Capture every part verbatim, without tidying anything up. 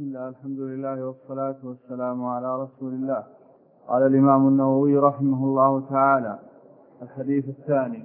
بسم الله، الحمد لله والصلاة والسلام على رسول الله. قال الإمام النووي رحمه الله تعالى: الحديث الثاني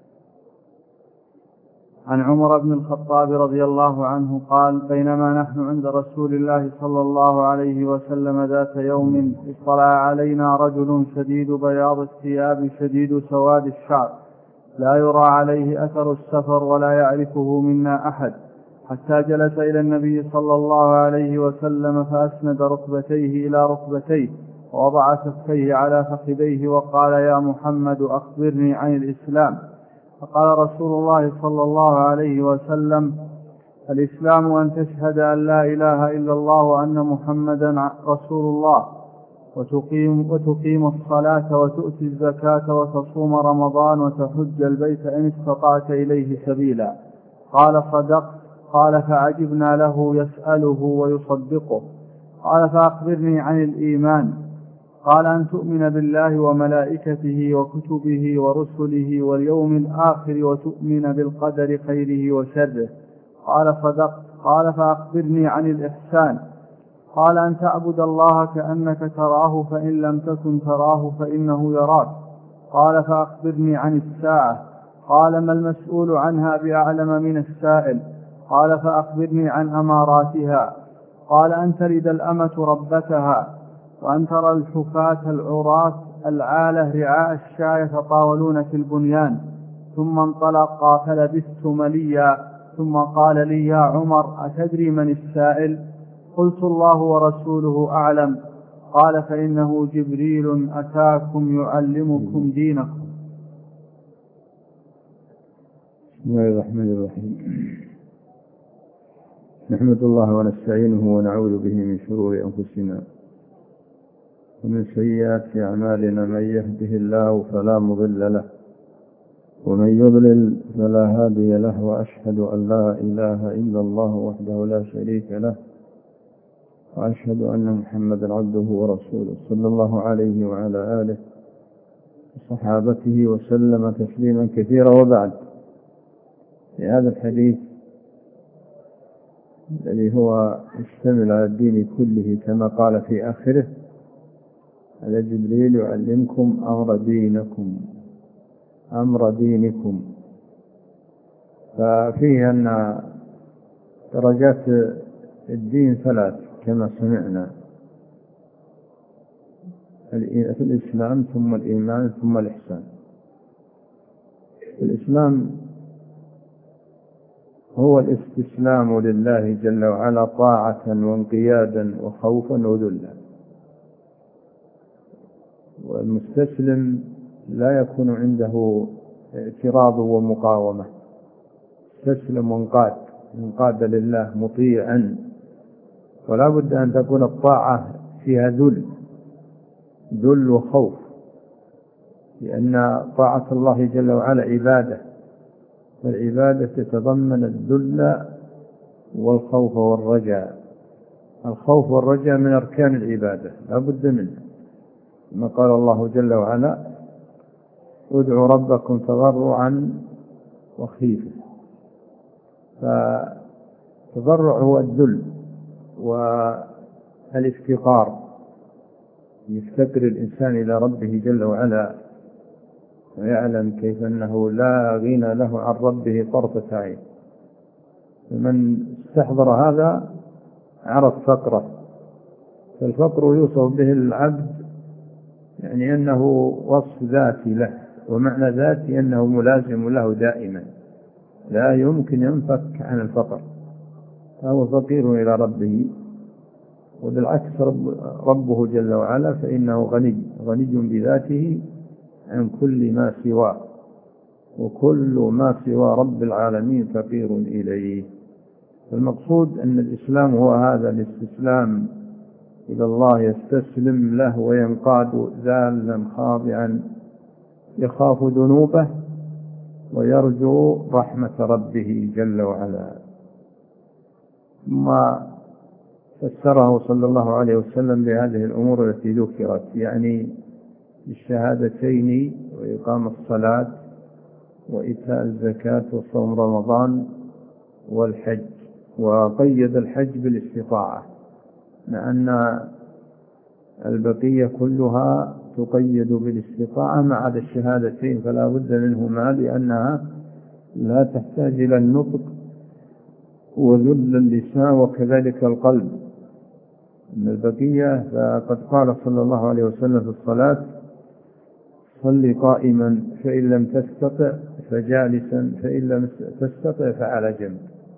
عن عمر بن الخطاب رضي الله عنه قال: بينما نحن عند رسول الله صلى الله عليه وسلم ذات يوم اطلع علينا رجل شديد بياض الثياب شديد سواد الشعر لا يرى عليه أثر السفر ولا يعرفه منا أحد، حتى جلس إلى النبي صلى الله عليه وسلم فأسند ركبتيه إلى ركبتيه ووضع كفيه على فخذيه وقال: يا محمد أخبرني عن الإسلام. فقال رسول الله صلى الله عليه وسلم: الإسلام أن تشهد أن لا إله إلا الله وأن محمدا رسول الله، وتقيم, وتقيم الصلاة وتؤتي الزكاة وتصوم رمضان وتحج البيت إن استطعت إليه سبيلا. قال: صدقت. قال: فعجبنا له يسأله ويصدقه. قال: فأخبرني عن الإيمان. قال: أن تؤمن بالله وملائكته وكتبه ورسله واليوم الآخر وتؤمن بالقدر خيره وشره. قال: صدقت. قال: فأخبرني عن الإحسان. قال: أن تعبد الله كأنك تراه فإن لم تكن تراه فإنه يراك. قال: فأخبرني عن الساعة. قال: ما المسؤول عنها بأعلم من السائل. قال: فأخبرني عن أماراتها. قال: أن تلد الأمة ربتها، وأن ترى الحفاة العراة العالة رعاء الشاة يتطاولون في البنيان. ثم انطلق فلبثت مليا، ثم قال لي: يا عمر، أتدري من السائل؟ قلت: الله ورسوله أعلم. قال: فإنه جبريل أتاكم يعلمكم دينكم. بسم الله الرحمن الرحيم. نحمد الله ونستعينه ونعوذ به من شرور أنفسنا ومن سيئات أعمالنا، من يهده الله فلا مضل له ومن يضلل فلا هادي له، وأشهد أن لا إله إلا الله وحده لا شريك له، وأشهد أن محمدا عبده ورسوله صلى الله عليه وعلى آله وصحابته وسلم تسليما كثيرا. وبعد، في هذا الحديث الذي هو يشتمل على الدين كله كما قال في آخره: هذا جبريل يعلمكم أمر دينكم أمر دينكم. ففيه أن درجات الدين ثلاث كما سمعنا: في الإسلام ثم الإيمان ثم الإحسان. الإسلام هو الاستسلام لله جل وعلا طاعة وانقيادا وخوفا وذلا، والمستسلم لا يكون عنده اعتراض ومقاومة، استسلم وانقاد انقاد لله مطيعا. ولا بد أن تكون الطاعة فيها ذل ذل وخوف، لأن طاعة الله جل وعلا عبادة، والعبادة تتضمن الذل والخوف والرجاء. الخوف والرجاء من أركان العبادة لا بد منه، كما قال الله جل وعلا: ادعوا ربكم تضرعا وخيفة. فالتضرع هو الذل والافتقار، يفتقر الإنسان إلى ربه جل وعلا ويعلم كيف أنه لا غنى له عن ربه طرفة عين. فمن استحضر هذا عرف فقره. فالفقر يوصف به العبد يعني أنه وصف ذاتي له، ومعنى ذاتي أنه ملازم له دائما، لا يمكن ينفك عن الفقر، فهو فقير إلى ربه. وبالعكس رب ربه جل وعلا فإنه غني غني بذاته عن كل ما سواه، وكل ما سوى رب العالمين فقير إليه. فالمقصود أن الإسلام هو هذا الاستسلام إلى الله، يستسلم له وينقاد ذالا خاضعا، يخاف ذنوبه ويرجو رحمة ربه جل وعلا. ثم فسره صلى الله عليه وسلم بهذه الأمور التي ذكرت، يعني بالشهادتين وإقام الصلاة وإيتاء الزكاة وصوم رمضان والحج، وقيد الحج بالاستطاعة، لأن البقية كلها تقيد بالاستطاعة ما عدا الشهادتين، فلا بد منهما لأنها لا تحتاج إلى النطق وذل اللسان وكذلك القلب. من البقية فقد قال صلى الله عليه وسلم في الصلاة: صل قائما فإن لم تستطع فجالسا فإن لم تستطع فعلى جنب.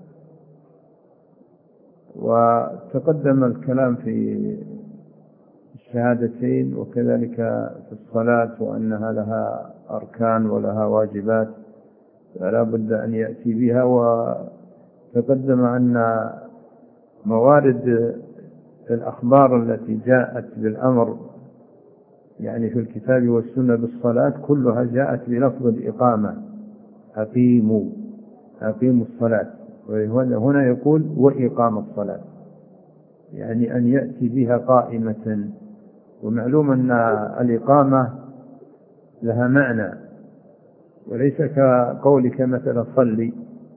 وتقدم الكلام في الشهادتين وكذلك في الصلاة وأنها لها أركان ولها واجبات فلا بد أن يأتي بها. وتقدم أن موارد الأخبار التي جاءت بالأمر يعني في الكتاب والسنة بالصلاة كلها جاءت بلفظ الإقامة: أقيموا أقيموا الصلاة. وهنا يقول: وإقام الصلاة، يعني أن يأتي بها قائمة. ومعلوم أن الإقامة لها معنى وليس كقولك مثلا صلي.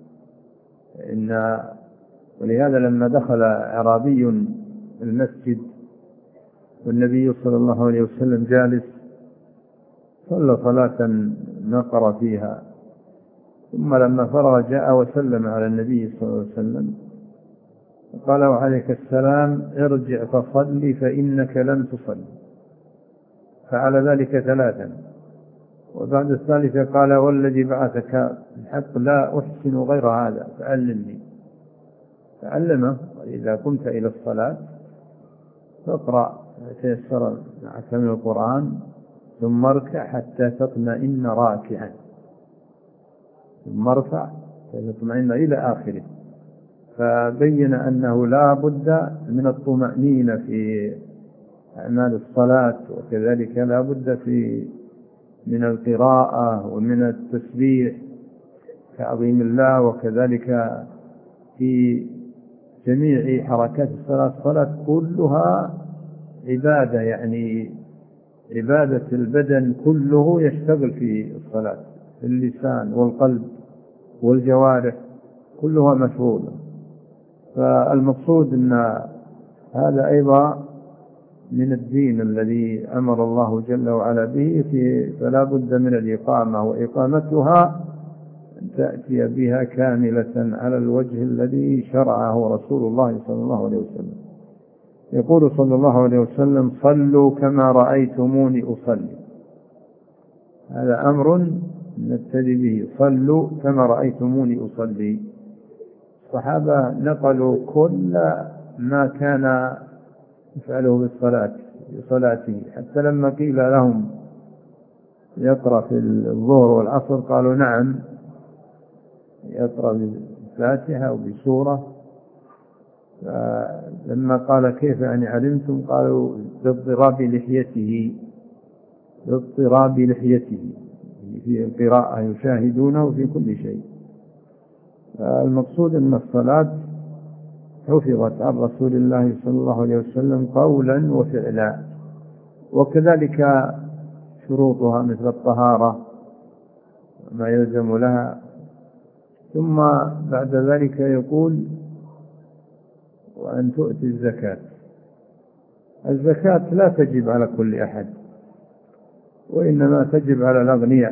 إن ولهذا لما دخل أعرابي المسجد والنبي صلى الله عليه وسلم جالس صلى صلاة نقر فيها، ثم لما فرغ جاء وسلم على النبي صلى الله عليه وسلم قال: وعليك السلام، ارجع فصلي فإنك لم تصلي. فعلى ذلك ثلاثا، وبعد الثالثة قال: والذي بعثك بالحق لا أحسن غير هذا فعلمني. فعلمه: إذا قمت إلى الصلاة فاقرأ تيسر معك من القرآن، ثم اركع حتى تطمئن راكعا، ثم ارفع حتى تطمئن إلى آخره. فبين أنه لا بد من الطمأنينة في أعمال الصلاة، وكذلك لا بد في من القراءة ومن التسبيح تعظيم الله، وكذلك في جميع حركات الصلاة. الصلاة كلها عبادة، يعني عبادة البدن كله يشتغل في الصلاة، اللسان والقلب والجوارح كلها مشغولة. فالمقصود أن هذا أيضا من الدين الذي أمر الله جل وعلا به، فلا بد من الإقامة، وإقامتها أن تأتي بها كاملة على الوجه الذي شرعه رسول الله صلى الله عليه وسلم. يقول صلى الله عليه وسلم: صلوا كما رأيتموني أصلي. هذا أمر نبتدي به: صلوا كما رأيتموني أصلي. الصحابة نقلوا كل ما كان يفعله بالصلاة بصلاته، حتى لما قيل لهم يقرأ في الظهر والعصر قالوا: نعم، يقرأ بالفاتحة وبسورة. لما قال: كيف يعني علمتم؟ قالوا: باضطراب لحيته باضطراب لحيته في القراءة يشاهدونه في كل شيء. المقصود أن الصلاة حفظت عن رسول الله صلى الله عليه وسلم قولا وفعلا، وكذلك شروطها مثل الطهارة ما يلزم لها. ثم بعد ذلك يقول: وأن تؤتي الزكاة. الزكاة لا تجب على كل أحد، وإنما تجب على الأغنياء،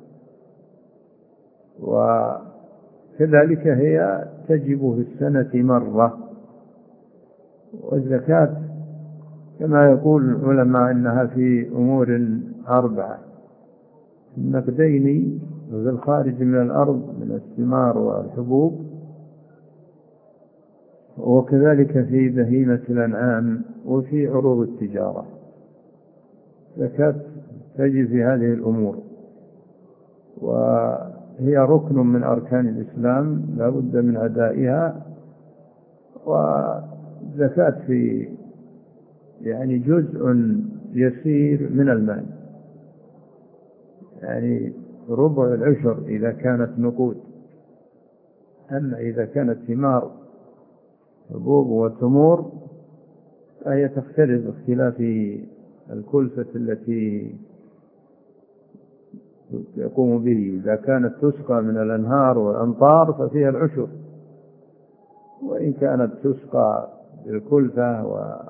وكذلك هي تجب في السنة مرة. والزكاة كما يقول العلماء إنها في أمور أربعة: النقدين وفي الخارج من الأرض من الثمار والحبوب، وكذلك في بهيمة الأنعام، وفي عروض التجارة. زكاة تجب في هذه الأمور، وهي ركن من أركان الإسلام لا بد من أدائها. والزكاة في يعني جزء يسير من المال، يعني ربع العشر إذا كانت نقود. أما إذا كانت ثمار حبوب وتمور فهي تختلف باختلاف الكلفة التي يقوم به. إذا كانت تسقى من الأنهار والأمطار ففيها العشر، وإن كانت تسقى بالكلفة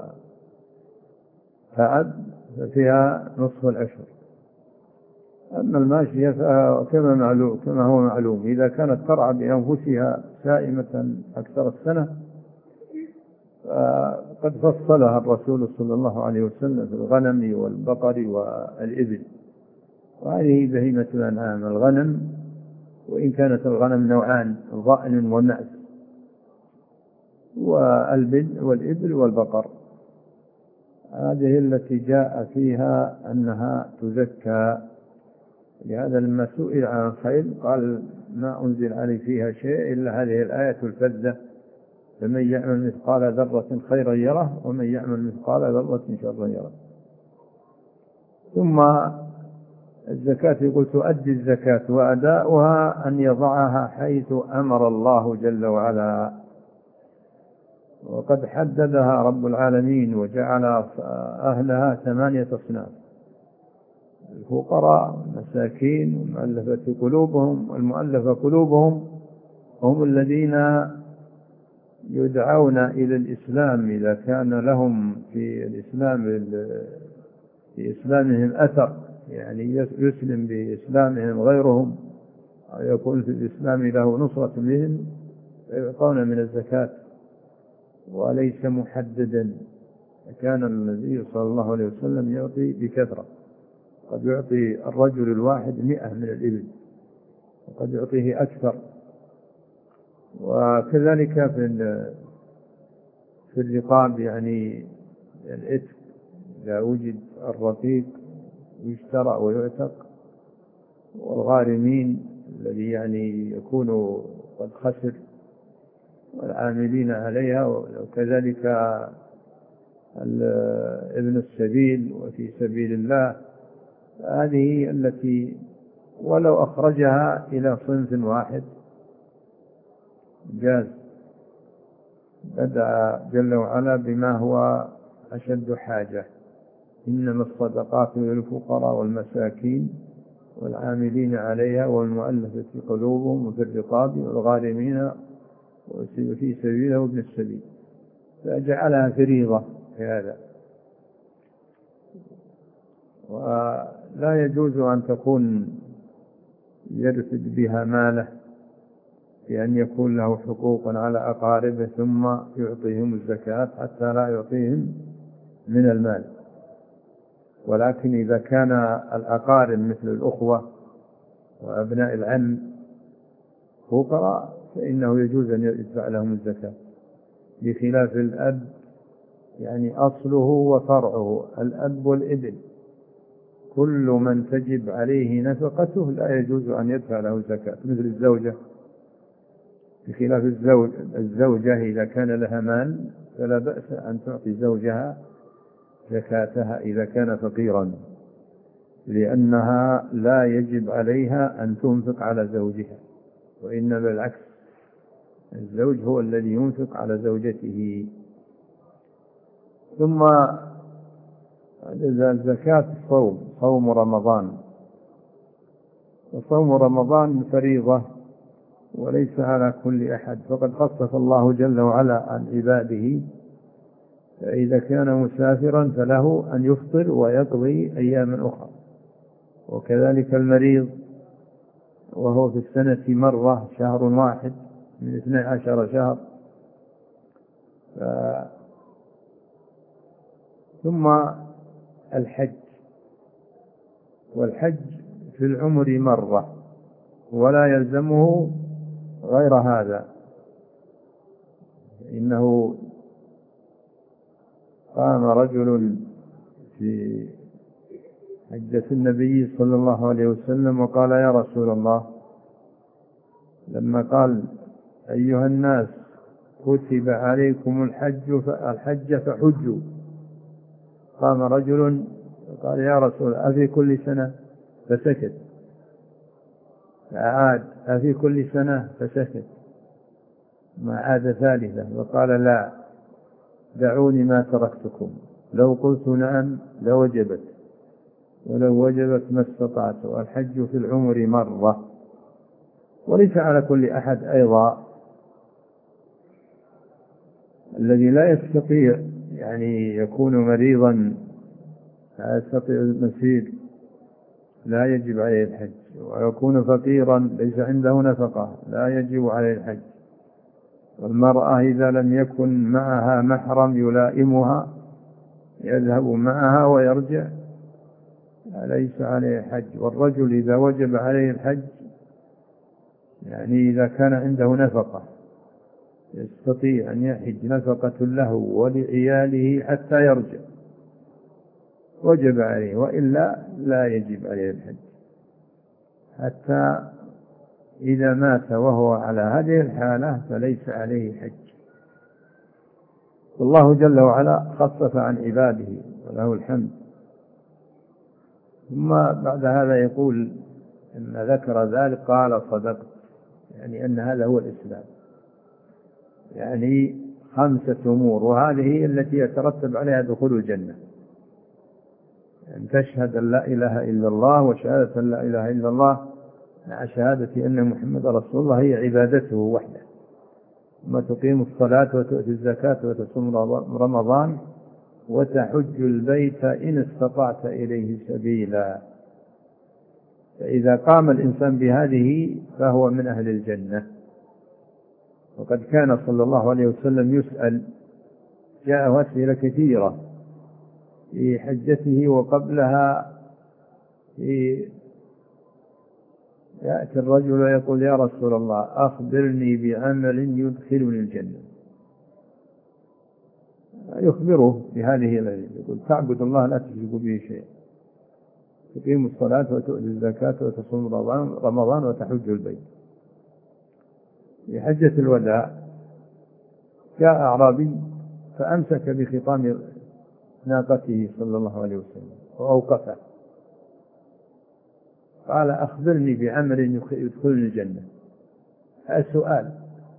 وتعب ففيها نصف الأشهر. أما الماشية كما معلوم كما هو معلوم إذا كانت ترعى بأنفسها سائمة أكثر السنة فقد فصلها الرسول صلى الله عليه وسلم في الغنم والبقر والإبل، وهذه بهيمة الأنعام. الغنم وإن كانت الغنم نوعان ضأن ومأس، والبل والإبل والبقر، هذه التي جاء فيها أنها تزكى. لهذا لما سئل عن الخيل قال ما أنزل علي فيها شيء إلا هذه الآية الفذة: فمن يعمل مثقال ذرة خيرا يره ومن يعمل مثقال ذرة شرا يره. ثم الزكاة يقول تؤدي الزكاة وأداؤها أن يضعها حيث أمر الله جل وعلا، وقد حددها رب العالمين وجعل أهلها ثمانية أصناف: الفقراء والمساكين والمؤلفة قلوبهم والمؤلفة قلوبهم هم الذين يدعون إلى الإسلام إذا كان لهم في الإسلام في إسلامهم أثر، يعني يسلم بإسلامهم غيرهم أو يكون في الإسلام له نصرة بهم، فيعطون من الزكاة وليس محددا. كان النبي صلى الله عليه وسلم يعطي بكثرة، قد يعطي الرجل الواحد مئة من الإبل وقد يعطيه أكثر. وكذلك في في الرقاب، يعني العتق إذا وجد الرقيق يشترى ويعتق، والغارمين الذي يعني يكون قد خسر والعاملين عليها، وكذلك ابن السبيل وفي سبيل الله، هذه التي ولو أخرجها إلى صنف واحد جاز. بدأ جل وعلا بما هو أشد حاجة: إنما الصدقات للفقراء والمساكين والعاملين عليها والمؤلفة قلوبهم وفي الرقاب والغارمين وفي سبيله وابن السبيل، فجعلها فريضة في هذا. ولا يجوز أن تكون يرفد بها ماله بأن يكون له حقوق على أقاربه ثم يعطيهم الزكاة حتى لا يعطيهم من المال. ولكن إذا كان الأقارب مثل الأخوة وأبناء العم فقراء فإنه يجوز أن يدفع لهم الزكاة، بخلاف الأب، يعني أصله وفرعه الأب والابن، كل من تجب عليه نفقته لا يجوز أن يدفع له الزكاة، مثل الزوجة، بخلاف الزوج الزوجة إذا كان لها مال فلا بأس أن تعطي زوجها زكاتها إذا كان فقيرا، لأنها لا يجب عليها أن تنفق على زوجها، وإنما بالعكس الزوج هو الذي ينفق على زوجته. ثم زكاة الصوم، صوم رمضان، وصوم رمضان فريضة وليس على كل أحد، فقد خصص الله جل وعلا عن عباده، فإذا كان مسافرا فله أن يفطر ويقضي أياما أخرى، وكذلك المريض وهو في السنة مرة شهر واحد من اثني عشر شهر. ف... ثم الحج، والحج في العمر مرة ولا يلزمه غير هذا. إنه قام رجل في حجة النبي صلى الله عليه وسلم وقال: يا رسول الله، لما قال أيها الناس كتب عليكم الحج الحج فحجوا، قام رجل قال: يا رسول أفي كل سنة؟ فسكت. فعاد: أفي كل سنة؟ فسكت. ما عاد ثالثة وقال: لا، دعوني ما تركتكم، لو قلت نعم لوجبت، ولو وجبت ما استطعت، والحج في العمر مرة وليس على كل أحد. أيضا الذي لا يستطيع يعني يكون مريضا لا يستطيع المسير لا يجب عليه الحج، ويكون فقيرا ليس عنده نفقة لا يجب عليه الحج، والمرأة إذا لم يكن معها محرم يلائمها يذهب معها ويرجع ليس عليه حج. والرجل إذا وجب عليه الحج يعني إذا كان عنده نفقة يستطيع أن يحج نفقة له ولعياله حتى يرجع وجب عليه، وإلا لا يجب عليه الحج حتى إذا مات وهو على هذه الحالة فليس عليه حج. والله جل وعلا خفف عن عباده وله الحمد. ثم بعد هذا يقول إن ذكر ذلك قال صدقت، يعني أن هذا هو الإسلام، يعني خمسة أمور، وهذه هي التي يترتب عليها دخول الجنة، أن تشهد أن لا إله إلا الله، وشهادة أن لا إله إلا الله مع شهادة أن محمد رسول الله هي عبادته وحده، ثم تقيم الصلاة وتؤتي الزكاة وتصوم رمضان وتحج البيت إن استطعت إليه سبيلا. فإذا قام الإنسان بهذه فهو من أهل الجنة. وقد كان صلى الله عليه وسلم يسأل، جاءه أسئلة كثيرة في حجته وقبلها، في يأتي الرجل ويقول يا رسول الله أخبرني بعمل يدخلني الجنة، يخبره بهذه الأمور، يقول تعبد الله لا تشرك به شيئا، تقيم الصلاة وتؤتي الزكاة وتصوم رمضان وتحج البيت. في حجة الوداع جاء أعرابي فأمسك بخطام ناقته صلى الله عليه وسلم وأوقفه، قال أخبرني بعمل يدخلني الجنة. السؤال،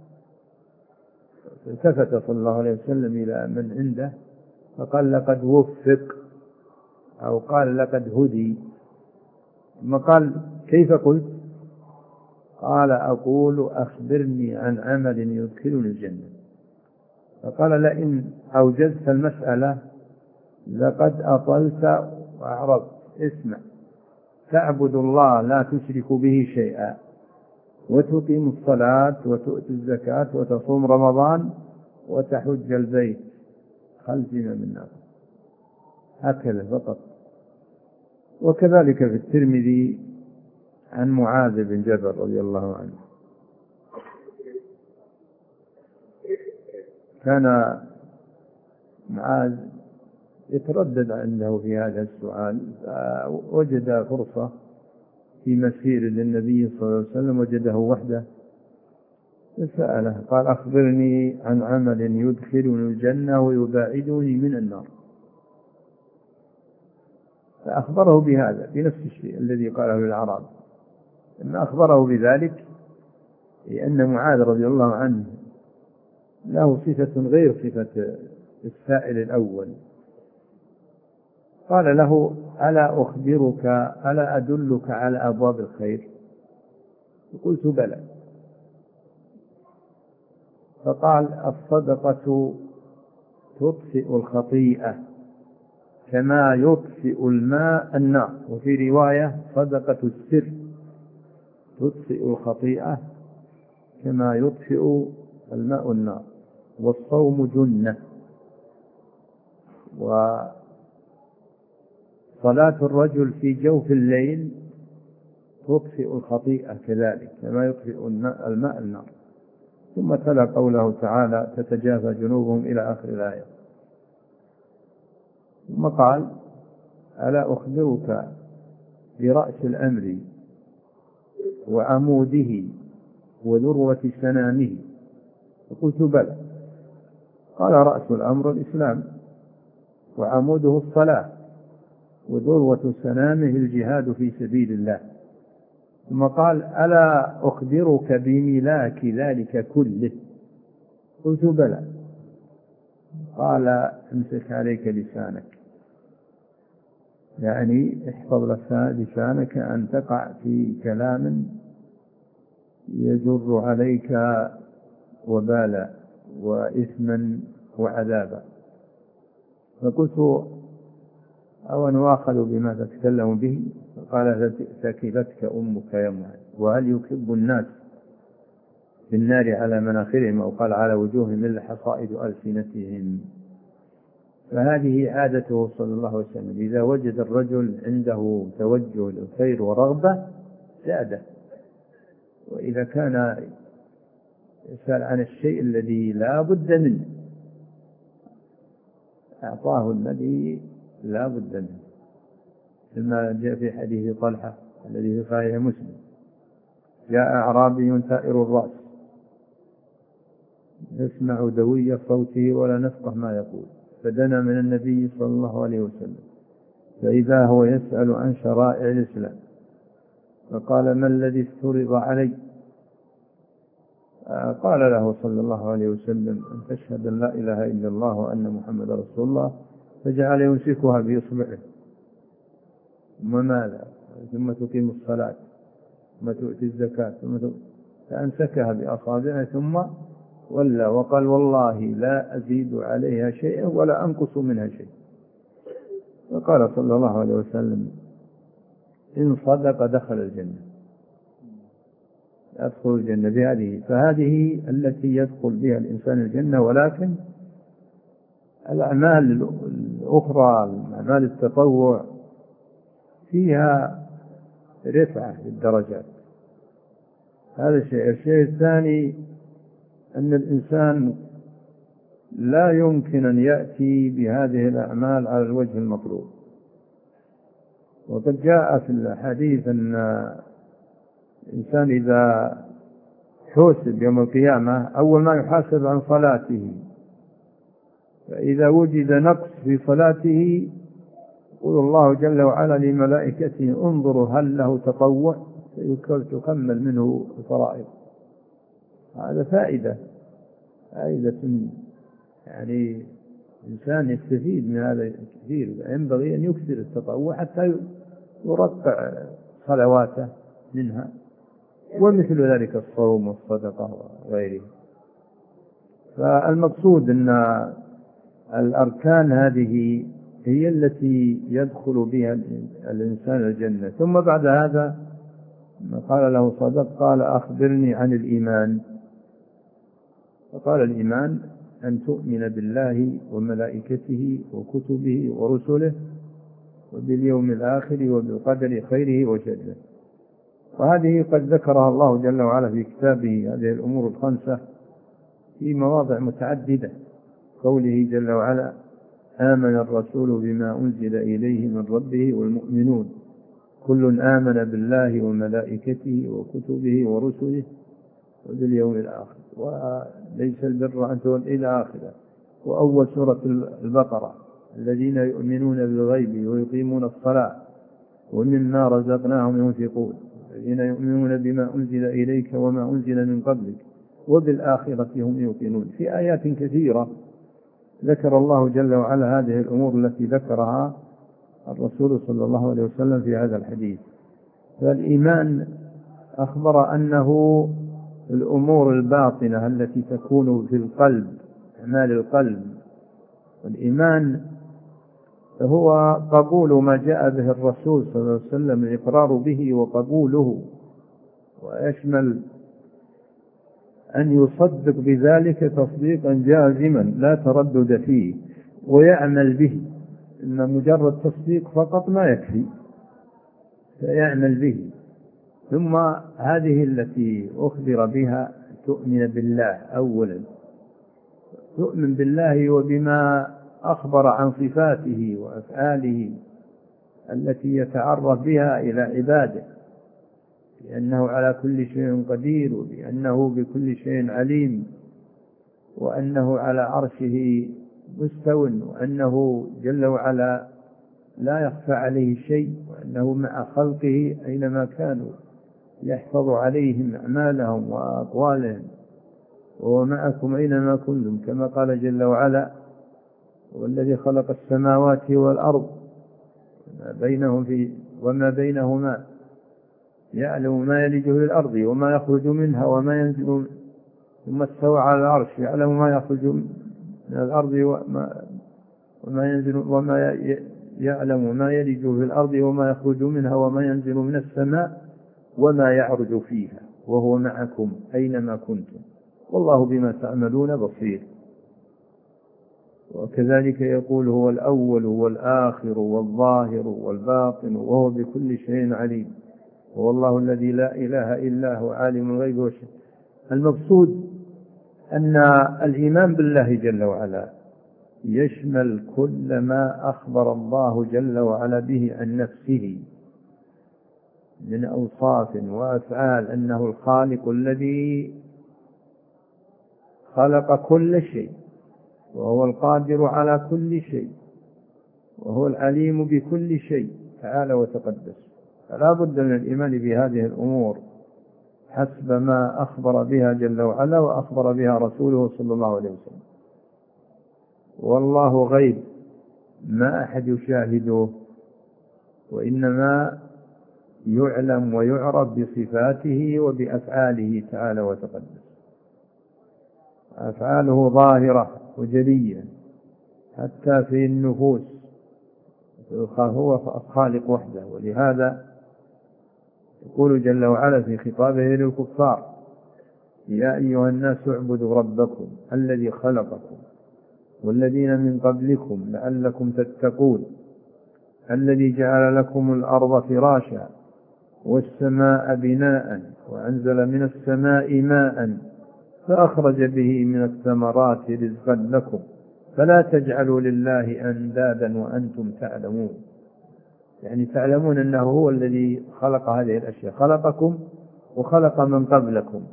التفت صلى الله عليه وسلم إلى من عنده فقال لقد وفق، أو قال لقد هدي. ثم قال كيف قلت؟ قال أقول أخبرني عن عمل يدخلني الجنة. فقال لئن أوجزت المسألة لقد أطلت وأعرضت. اسمع، تعبد الله لا تشرك به شيئا، وتقيم الصلاة وتؤتي الزكاة وتصوم رمضان وتحج البيت خلفنا من النار، هكذا فقط. وكذلك في الترمذي عن معاذ بن جبل رضي الله عنه، كان معاذ يتردد عنده في هذا السؤال، فوجد فرصة في مسير للنبي صلى الله عليه وسلم وجده وحده فسأله، قال أخبرني عن عمل يدخلني الجنة ويباعدني من النار. فأخبره بهذا بنفس الشيء الذي قاله للأعراب. لما أخبره بذلك لأن معاذ رضي الله عنه له صفة غير صفة السائل الأول، قال له ألا أخبرك ألا أدلك على أبواب الخير؟ قلت بلى. فقال الصدقة تطفئ الخطيئة كما يطفئ الماء النار، وفي رواية صدقة السر تطفئ الخطيئة كما يطفئ الماء النار، والصوم جنة، وصلاة الرجل في جوف الليل تطفئ الخطيئة كذلك كما يطفئ الماء النار. ثم تلا قوله تعالى تتجافى جنوبهم إلى آخر الآية. ثم قال ألا أخبرك برأس الأمر وعموده وذروة سنامه؟ فقلت بلى. قال رأس الأمر الإسلام، وعموده الصلاة، وذروة سنامه الجهاد في سبيل الله. ثم قال ألا أخبرك بملاك ذلك كله؟ قلت بلى. قال امسك عليك لسانك، يعني احفظ لسانك أن تقع في كلام يجر عليك وبالا وإثما وعذابا. فقلت: أو نؤاخذ بما تتكلم به؟ قال: ثكلتك أمك يا معاذ، وهل يكب الناس في النار على مناخرهم، أو قال على وجوههم، إلا حصائد ألسنتهم. فهذه عادته صلى الله عليه وسلم، إذا وجد الرجل عنده توجه للخير ورغبة زاده، وإذا كان يسأل عن الشيء الذي لا بد منه أعطاه الذي لا بد منه، كما جاء في حديث طلحة الذي في صحيح مسلم: جاء أعرابي ثائر الرأس نسمع دوي صوته ولا نفقه ما يقول، فدنا من النبي صلى الله عليه وسلم فإذا هو يسأل عن شرائع الإسلام، فقال: ما الذي افترض علي؟ قال له صلى الله عليه وسلم: أن تشهد أن لا إله إلا الله وأن محمد رسول الله. فجعل يمسكها بإصبعه: وماذا؟ ثم تقيم الصلاة، ثم تؤتي الزكاة، ثم فأمسكها بأصابعه ثم ولى وقال: والله لا أزيد عليها شيئا ولا أنقص منها شيء. فقال صلى الله عليه وسلم: إن صدق دخل الجنة، يدخل الجنة بهذه. فهذه التي يدخل بها الإنسان الجنة، ولكن الأعمال الأخرى، أعمال التطوع، فيها رفعة للدرجات. هذا الشيء. الشيء الثاني أن الإنسان لا يمكن أن يأتي بهذه الأعمال على الوجه المطلوب. وقد جاء في الحديث أن الإنسان إذا حوسب يوم القيامة أول ما يحاسب عن صلاته، فإذا وجد نقص في صلاته يقول الله جل وعلا لملائكته: انظروا هل له تطوع، تكمل منه الفرائض. هذا فائدة فائدة يعني الإنسان يستفيد من هذا كثير. ينبغي أن يكثر التطوع حتى يرقع صلواته منها، ومثل ذلك الصوم والصدقة وغيره. فالمقصود أن الأركان هذه هي التي يدخل بها الإنسان الجنة. ثم بعد هذا قال له: صدق. قال: أخبرني عن الإيمان. فقال: الإيمان أن تؤمن بالله وملائكته وكتبه ورسله وباليوم الآخر وبالقدر خيره وشره. وهذه قد ذكرها الله جل وعلا في كتابه، هذه الأمور الخمسة، في مواضع متعددة. قوله جل وعلا: آمن الرسول بما أنزل إليه من ربه والمؤمنون كل آمن بالله وملائكته وكتبه ورسله وباليوم الآخر وليس البر أن تولوا إلى آخره. وأول سورة البقرة: الذين يؤمنون بالغيب ويقيمون الصلاة ومما رزقناهم ينفقون الذين يؤمنون بما أنزل إليك وما أنزل من قبلك وبالآخرة هم يوقنون. في آيات كثيرة ذكر الله جل وعلا هذه الأمور التي ذكرها الرسول صلى الله عليه وسلم في هذا الحديث. فالإيمان أخبر أنه الأمور الباطنة التي تكون في القلب، أعمال القلب. والإيمان هو قبول ما جاء به الرسول صلى الله عليه وسلم، الإقرار به وقبوله، ويشمل أن يصدق بذلك تصديقا جازما لا تردد فيه، ويعمل به. إن مجرد تصديق فقط ما يكفي، فيعمل به. ثم هذه التي أخبر بها: تؤمن بالله أولا، تؤمن بالله وبما أخبر عن صفاته وأفعاله التي يتعرف بها إلى عباده، لأنه على كل شيء قدير، وبأنه بكل شيء عليم، وأنه على عرشه مستو، وأنه جل وعلا لا يخفى عليه شيء، وأنه مع خلقه أينما كانوا يحفظ عليهم أعمالهم وأقوالهم، وهو معكم أينما كنتم، كما قال جل وعلا: والذي خلق السماوات والأرض وما بينهم في وما بينهما يعلم ما يلج في الأرض وما يخرج منها وما ينزل، ثم استوى على العرش يعلم ما يخرج من الأرض وما, وما ينزل وما يعلم ما يلج في الأرض وما يخرج منها وما ينزل من السماء وما يعرج فيها وهو معكم أينما كنتم والله بما تعملون بصير. وكذلك يقول هو الأول والآخر والظاهر والباطن وهو بكل شيء عليم هو الله الذي لا إله إلا هو عالم الغيب والشهادة. المقصود أن الإيمان بالله جل وعلا يشمل كل ما أخبر الله جل وعلا به عن نفسه من أوصاف وأفعال، أنه الخالق الذي خلق كل شيء وهو القادر على كل شيء وهو العليم بكل شيء تعالى وتقدس. فلا بد من الإيمان بهذه الأمور حسب ما أخبر بها جل وعلا وأخبر بها رسوله صلى الله عليه وسلم. والله غيب ما أحد يشاهده وإنما يعلم ويعرف بصفاته وبأفعاله تعالى وتقدس. أفعاله ظاهرة وجلية حتى في النفوس هو خالق وحده. ولهذا يقول جل وعلا في خطابه للكفار يا أيها الناس اعبدوا ربكم الذي خلقكم والذين من قبلكم لعلكم تتقون الذي جعل لكم الأرض فراشا والسماء بناء وأنزل من السماء ماء فأخرج به من الثمرات رزقا لكم فلا تجعلوا لله أندادا وأنتم تعلمون. يعني تعلمون أنه هو الذي خلق هذه الأشياء، خلقكم وخلق من قبلكم.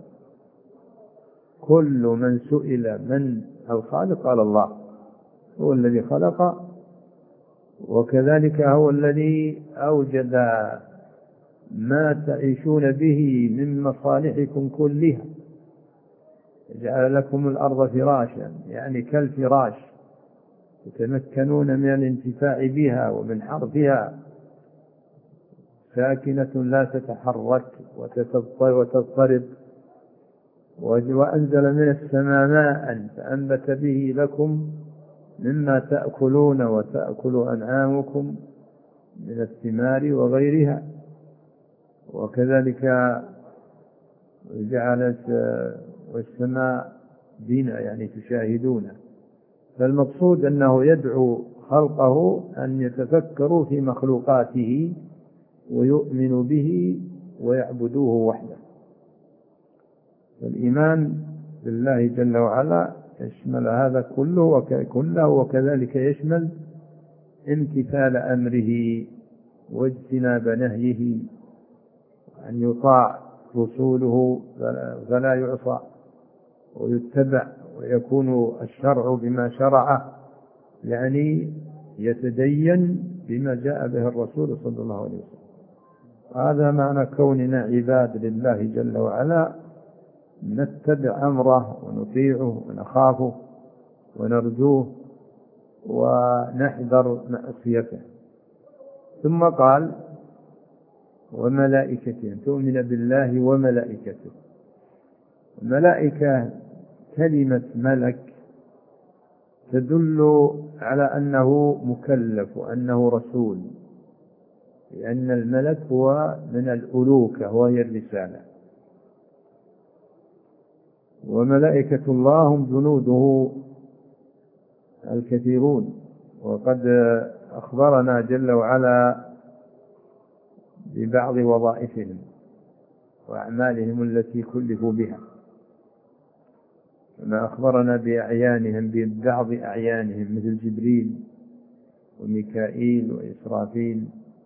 كل من سئل من الخالق قال الله هو الذي خلق، وكذلك هو الذي أوجد ما تعيشون به من مصالحكم كلها. جعل لكم الأرض فراشا يعني كالفراش تتمكنون من الانتفاع بها ومن حرثها ساكنة لا تتحرك وتضطرب. وأنزل من السماء ماء فأنبت به لكم مما تأكلون وتأكل أنعامكم من الثمار وغيرها. وكذلك جعلت والسماء بنا يعني تشاهدونه. فالمقصود أنه يدعو خلقه أن يتفكروا في مخلوقاته ويؤمنوا به ويعبدوه وحده. الإيمان بالله جل وعلا يشمل هذا كله كله وكذلك يشمل امتثال أمره واجتناب نهيه، أن يطاع رسوله فلا يعصى ويتبع ويكون الشرع بما شرعه، يعني يتدين بما جاء به الرسول صلى الله عليه وسلم. هذا معنى كوننا عباد لله جل وعلا، نتبع أمره ونطيعه ونخافه ونرجوه ونحذر معصيته. ثم قال وملائكته، تؤمن بالله وملائكته. الملائكة كلمة ملك تدل على أنه مكلف وأنه رسول، لأن الملك هو من الألوكة وهي الرسالة. وملائكة الله هم جنوده الكثيرون، وقد أخبرنا جل وعلا ببعض وظائفهم وأعمالهم التي كلفوا بها، كما أخبرنا بأعيانهم ببعض أعيانهم مثل جبريل وميكائيل وإسرافيل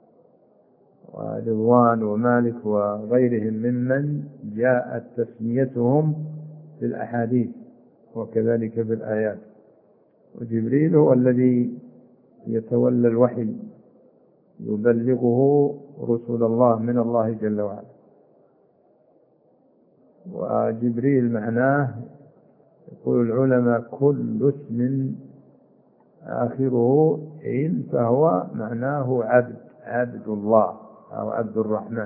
ورضوان ومالك وغيرهم ممن جاءت تسميتهم في الأحاديث وكذلك بالآيات. وجبريل هو الذي يتولى الوحي يبلغه رسول الله من الله جل وعلا. وجبريل معناه يقول العلماء كل اسم آخره إن فهو معناه عبد، عبد الله أو عبد الرحمن،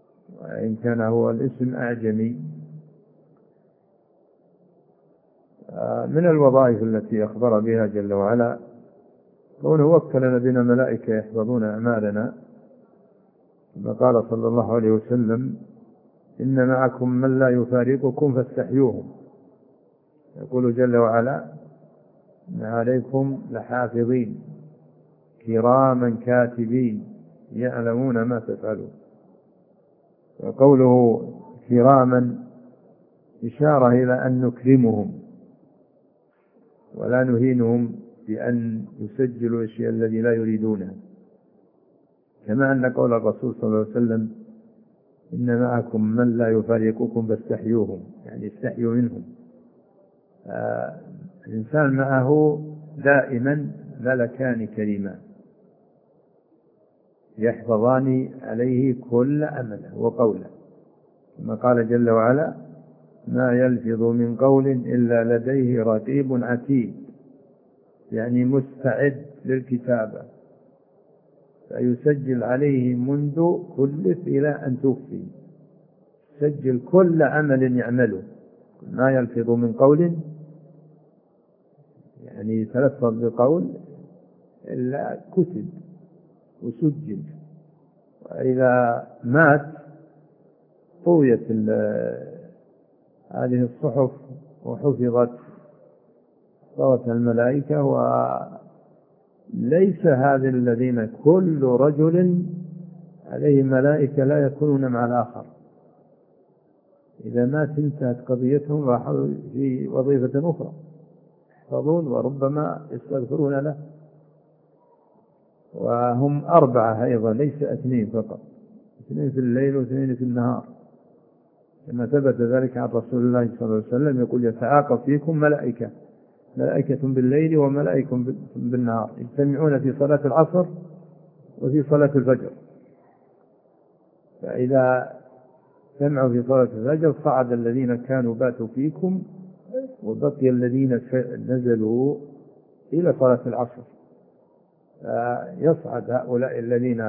وإن كان هو الاسم أعجمي. من الوظائف التي أخبر بها جل وعلا كونه وكل بنا ملائكة يحفظون أعمالنا، كما قال صلى الله عليه وسلم: إن معكم من لا يفارقكم فاستحيوهم. يقول جل وعلا: إن عليكم لحافظين كراما كاتبين يعلمون ما تفعلون. وقوله كراما إشارة إلى أن نكرمهم ولا نهينهم بأن يسجلوا الشيء الذي لا يريدونه، كما أن قول الرسول صلى الله عليه وسلم: إن معكم من لا يفارقكم فاستحيوهم، يعني استحيوا منهم. آه الإنسان معه دائما ملكان كريمان يحفظان عليه كل عمله وقوله، كما قال جل وعلا: ما يلفظ من قول إلا لديه رقيب عتيد، يعني مستعد للكتابة، فيسجل عليه منذ كلف إلى أن توفي، سجل كل عمل يعمله. ما يلفظ من قول، يعني يتلفظ بقول إلا كتب وسجل. وإذا مات طويت هذه الصحف وحفظت صوت الملائكة. وليس هذا الذين كل رجل عليه ملائكة لا يكونون مع الآخر، إذا مات انتهت قضيتهم راحوا في وظيفة أخرى يحفظون وربما يستغفرون له. وهم أربعة أيضا، ليس اثنين فقط، اثنين في الليل واثنين في النهار، كما ثبت ذلك عن رسول الله صلى الله عليه وسلم يقول: يتعاقب فيكم ملائكة، ملائكة بالليل وملائكة بالنهار، يجتمعون في صلاة العصر وفي صلاة الفجر. فإذا سمعوا في صلاة الفجر صعد الذين كانوا باتوا فيكم وبقي الذين نزلوا إلى صلاة العصر، يصعد هؤلاء الذين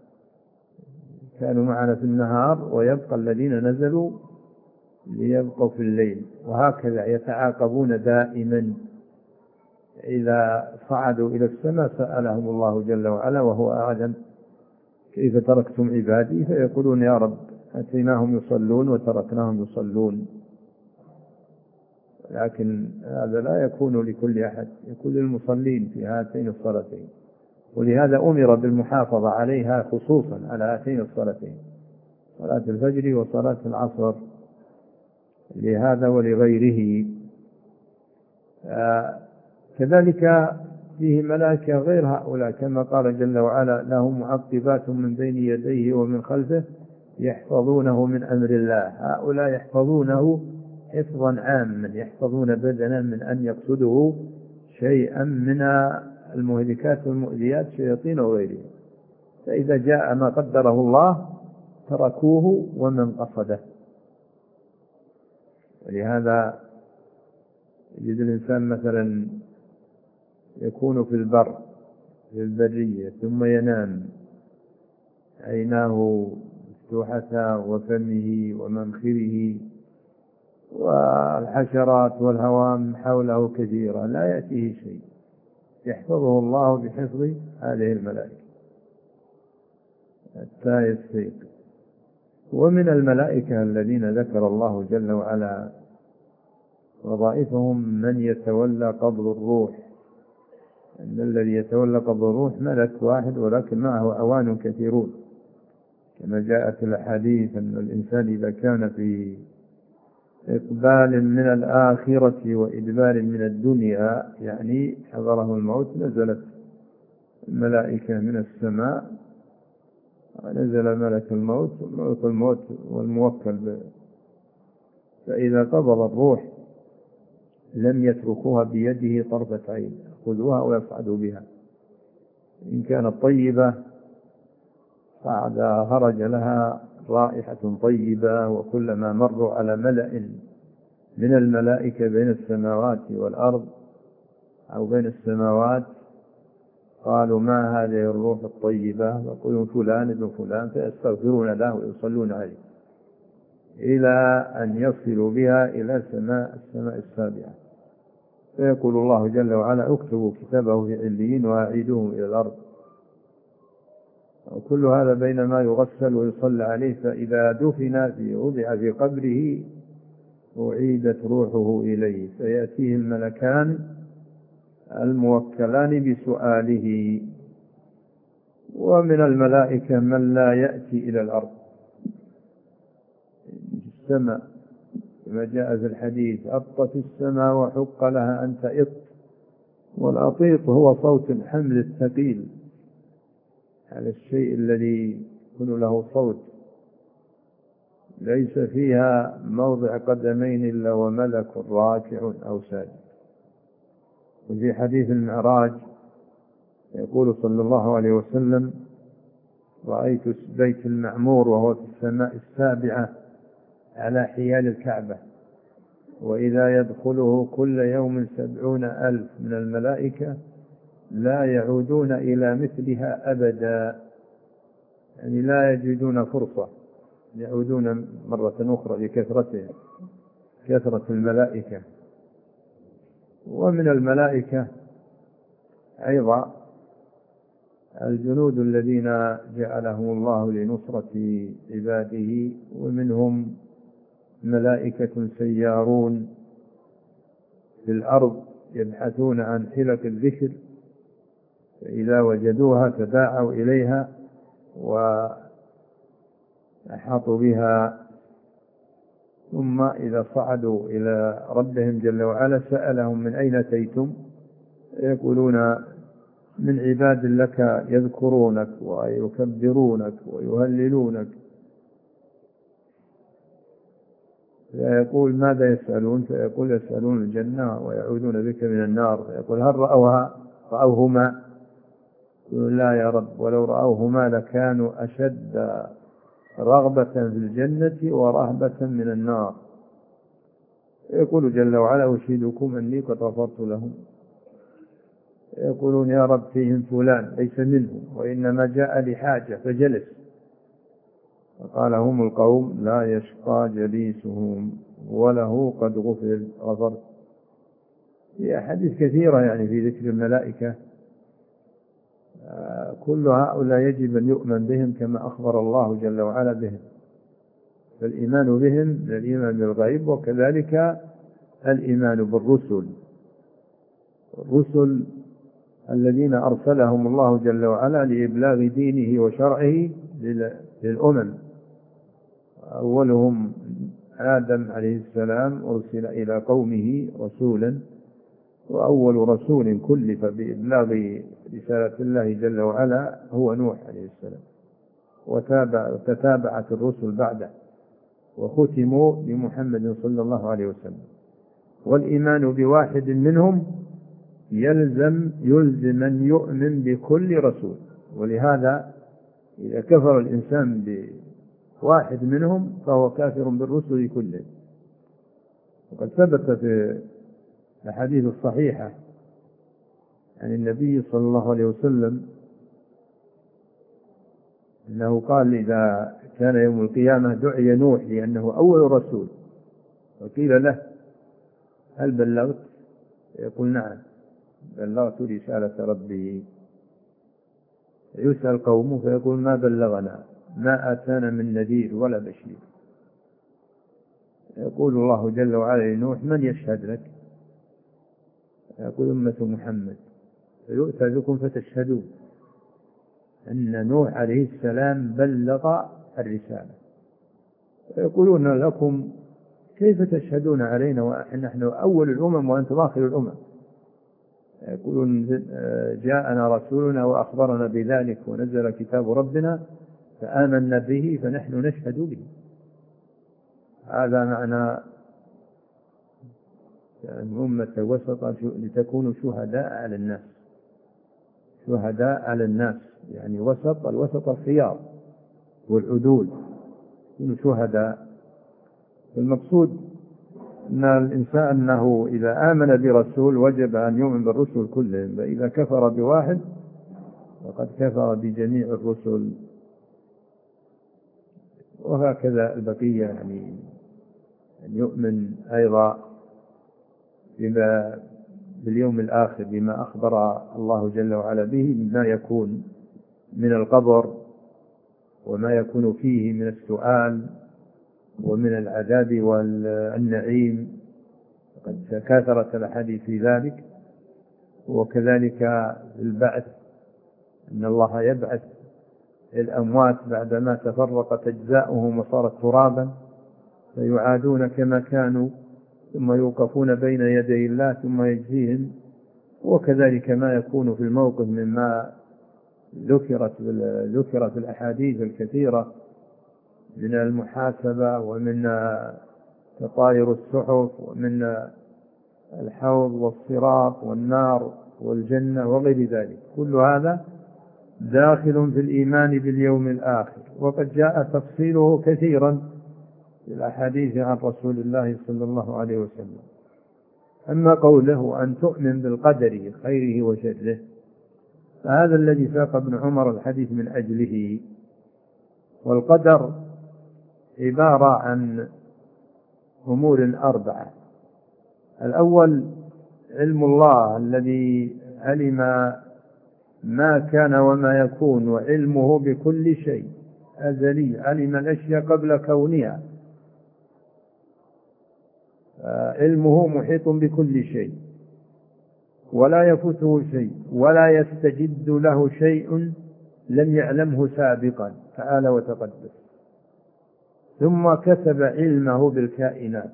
كانوا معنا في النهار ويبقى الذين نزلوا ليبقوا في الليل، وهكذا يتعاقبون دائما. إذا صعدوا إلى السماء سألهم الله جل وعلا وهو أعلم: كيف تركتم عبادي؟ فيقولون: يا رب أتيناهم يصلون وتركناهم يصلون. لكن هذا لا يكون لكل أحد، يكون للمصلين في هاتين الصلاتين، ولهذا أمر بالمحافظة عليها خصوصا على هاتين الصلاتين، صلاة الفجر وصلاة العصر، لهذا ولغيره. آه كذلك فيه ملائكة غير هؤلاء، كما قال جل وعلا: له معقبات من بين يديه ومن خلفه يحفظونه من أمر الله. هؤلاء يحفظونه حفظا عاما، يحفظون بدنا من أن يقصده شيئا من المهلكات والمؤذيات، شياطين وغيره، فإذا جاء ما قدره الله تركوه ومن قصده. ولهذا يجد الإنسان مثلا يكون في البر في البرية ثم ينام، عيناه مفتوحة وفمه ومنخره، والحشرات والهوام حوله كثيرة، لا يأتيه شيء، يحفظه الله بحفظ هذه الملائكة حتى يستيقظ. ومن الملائكة الذين ذكر الله جل وعلا وظائفهم من يتولى قبض الروح، أن الذي يتولى قبض الروح ملك واحد ولكن معه أوان كثيرون، كما جاء في الحديث أن الإنسان إذا كان في إقبال من الآخرة وإدبار من الدنيا، يعني حضره الموت، نزلت الملائكة من السماء، نزل ملك الموت ملك الموت والموكل به، فإذا قبض الروح لم يتركوها بيده طرفة عين، يأخذوها ويصعدوا بها. إن كانت طيبة صعد خرج لها رائحة طيبة، وكلما مروا على ملأ من الملائكة بين السماوات والأرض أو بين السماوات قالوا: ما هذه الروح الطيبة؟ يقولون: فلان ابن فلان، فيستغفرون له ويصلون عليه إلى أن يصلوا بها إلى سماء السماء السابعة. فيقول الله جل وعلا اكتبوا كتابه في عليين وأعيدوه إلى الأرض. وكل هذا بينما يغسل ويصلى عليه، فإذا دفن في وضع في قبره أعيدت روحه إليه، فيأتيه الملكان الموكلان بسؤاله. ومن الملائكة من لا يأتي إلى الأرض في السماء، كما جاء في الحديث: أطت السماء وحق لها أن تئط. والأطيط هو صوت الحمل الثقيل على الشيء الذي يكون له صوت ليس فيها موضع قدمين إلا وملك راكع أو ساجد. وفي حديث المعراج يقول صلى الله عليه وسلم: رأيت بيت المعمور وهو في السماء السابعة على حيال الكعبة، وإذا يدخله كل يوم سبعون ألف من الملائكة لا يعودون إلى مثلها أبدا، يعني لا يجدون فرصة يعودون مرة أخرى لكثرتهم، كثرة الملائكة. ومن الملائكة أيضا الجنود الذين جعلهم الله لنصرة عباده، ومنهم ملائكة سيارون في الأرض يبحثون عن حلق الذكر، فإذا وجدوها تداعوا إليها وأحاطوا بها، ثم إذا صعدوا إلى ربهم جل وعلا سألهم: من أين أتيتم؟ يقولون: من عباد لك يذكرونك ويكبرونك ويهللونك. فيقول: ماذا يسألون؟ فيقول: يسألون الجنة ويعوذون بك من النار. فيقول: هل رأوها؟ رأوهما؟ يقول: لا يا رب، ولو رأوهما لكانوا أشد رغبة في الجنة ورهبة من النار. يقول جل وعلا: أشهدكم أني قد غفرت لهم. يقولون: يا رب فيهم فلان ليس منهم وإنما جاء لحاجة فجلس. فقال: هم القوم لا يشقى جليسهم وله قد غفر غفرت. في أحاديث كثيرة يعني في ذكر الملائكة، كل هؤلاء يجب أن يؤمن بهم كما أخبر الله جل وعلا بهم، فالإيمان بهم من الإيمان بالغيب، وكذلك الإيمان بالرسل، الرسل الذين أرسلهم الله جل وعلا لإبلاغ دينه وشرعه للأمم. أولهم آدم عليه السلام أرسل إلى قومه رسولا، وأول رسول كلف بإبلاغ رسالة الله جل وعلا هو نوح عليه السلام، وتتابعت الرسل بعده وختموا بمحمد صلى الله عليه وسلم. والإيمان بواحد منهم يلزم يلزم أن يؤمن بكل رسول، ولهذا إذا كفر الإنسان بواحد منهم فهو كافر بالرسل كلهم. وقد ثبت في الحديث الصحيحة عن النبي صلى الله عليه وسلم أنه قال: إذا كان يوم القيامة دعي نوح لأنه أول رسول، وقيل له: هل بلغت؟ يقول: نعم بلغت رسالة ربي. يسأل قومه فيقول: ما بلغنا، ما أتانا من نذير ولا بشير. يقول الله جل وعلا لنوح: من يشهد لك؟ يقول: أمة محمد. فيؤتى بكم فتشهدون أن نوح عليه السلام بلغ الرسالة. فيقولون لكم: كيف تشهدون علينا ونحن أول الأمم وأنتم آخر الأمم؟ يقولون: جاءنا رسولنا وأخبرنا بذلك ونزل كتاب ربنا فآمنا به فنحن نشهد به. هذا معنى يعني أمة وسطا لتكونوا شهداء على الناس، شهداء على الناس يعني وسط، الوسط الخيار والعدول، يكونوا شهداء. المقصود أن الإنسان أنه إذا آمن برسول وجب أن يؤمن بالرسل كلهم، فإذا كفر بواحد فقد كفر بجميع الرسل. وهكذا البقية، يعني أن يؤمن أيضا بما باليوم الآخر بما أخبر الله جل وعلا به مما يكون من القبر وما يكون فيه من السؤال ومن العذاب والنعيم، قد كثرت الأحاديث في ذلك. وكذلك البعث، أن الله يبعث الأموات بعدما تفرقت أجزاؤهم وصارت ترابا فيعادون كما كانوا، ثم يوقفون بين يدي الله ثم يجزيهم. وكذلك ما يكون في الموقف مما ذكرت ذكر في الأحاديث الكثيرة من المحاسبة ومن تطاير الصحف ومن الحوض والصراط والنار والجنة وغير ذلك، كل هذا داخل في الإيمان باليوم الآخر، وقد جاء تفصيله كثيرا في الأحاديث عن رسول الله صلى الله عليه وسلم. أما قوله أن تؤمن بالقدر خيره وشره فهذا الذي ساق ابن عمر الحديث من أجله. والقدر عبارة عن أمور أربعة: الأول علم الله الذي علم ما كان وما يكون، وعلمه بكل شيء أزلي، علم الأشياء قبل كونها، علمه محيط بكل شيء ولا يفوته شيء ولا يستجد له شيء لم يعلمه سابقا تعالى وتقدس. ثم كتب علمه بالكائنات،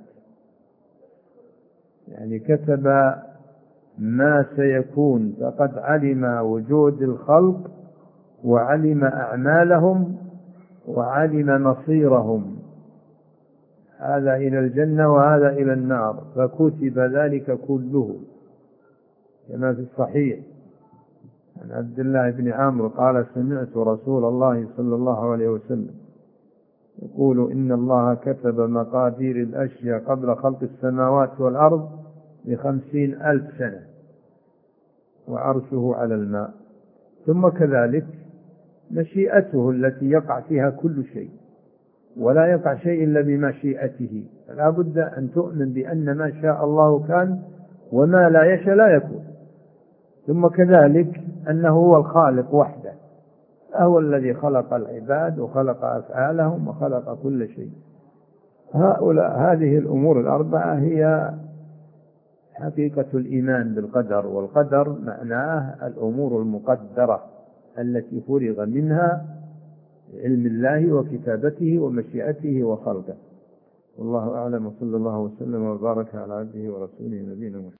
يعني كتب ما سيكون، فقد علم وجود الخلق وعلم أعمالهم وعلم مصيرهم، هذا إلى الجنة وهذا إلى النار، فكتب ذلك كله كما في الصحيح عن عبد الله بن عمرو قال: سمعت رسول الله صلى الله عليه وسلم يقول: إن الله كتب مقادير الأشياء قبل خلق السماوات والأرض بخمسين ألف سنة وعرشه على الماء. ثم كذلك مشيئته التي يقع فيها كل شيء، ولا يقع شيء إلا بمشيئته، فلا بد أن تؤمن بأن ما شاء الله كان وما لا يشاء لا يكون. ثم كذلك أنه هو الخالق وحده، هو الذي خلق العباد وخلق أفعالهم وخلق كل شيء. هؤلاء هذه الأمور الأربعة هي حقيقة الإيمان بالقدر. والقدر معناه الأمور المقدرة التي فرغ منها علم الله وكتابته ومشيئته وخلقه. والله أعلم، وصلى الله وسلم وبارك على عبده ورسوله نبينا محمد.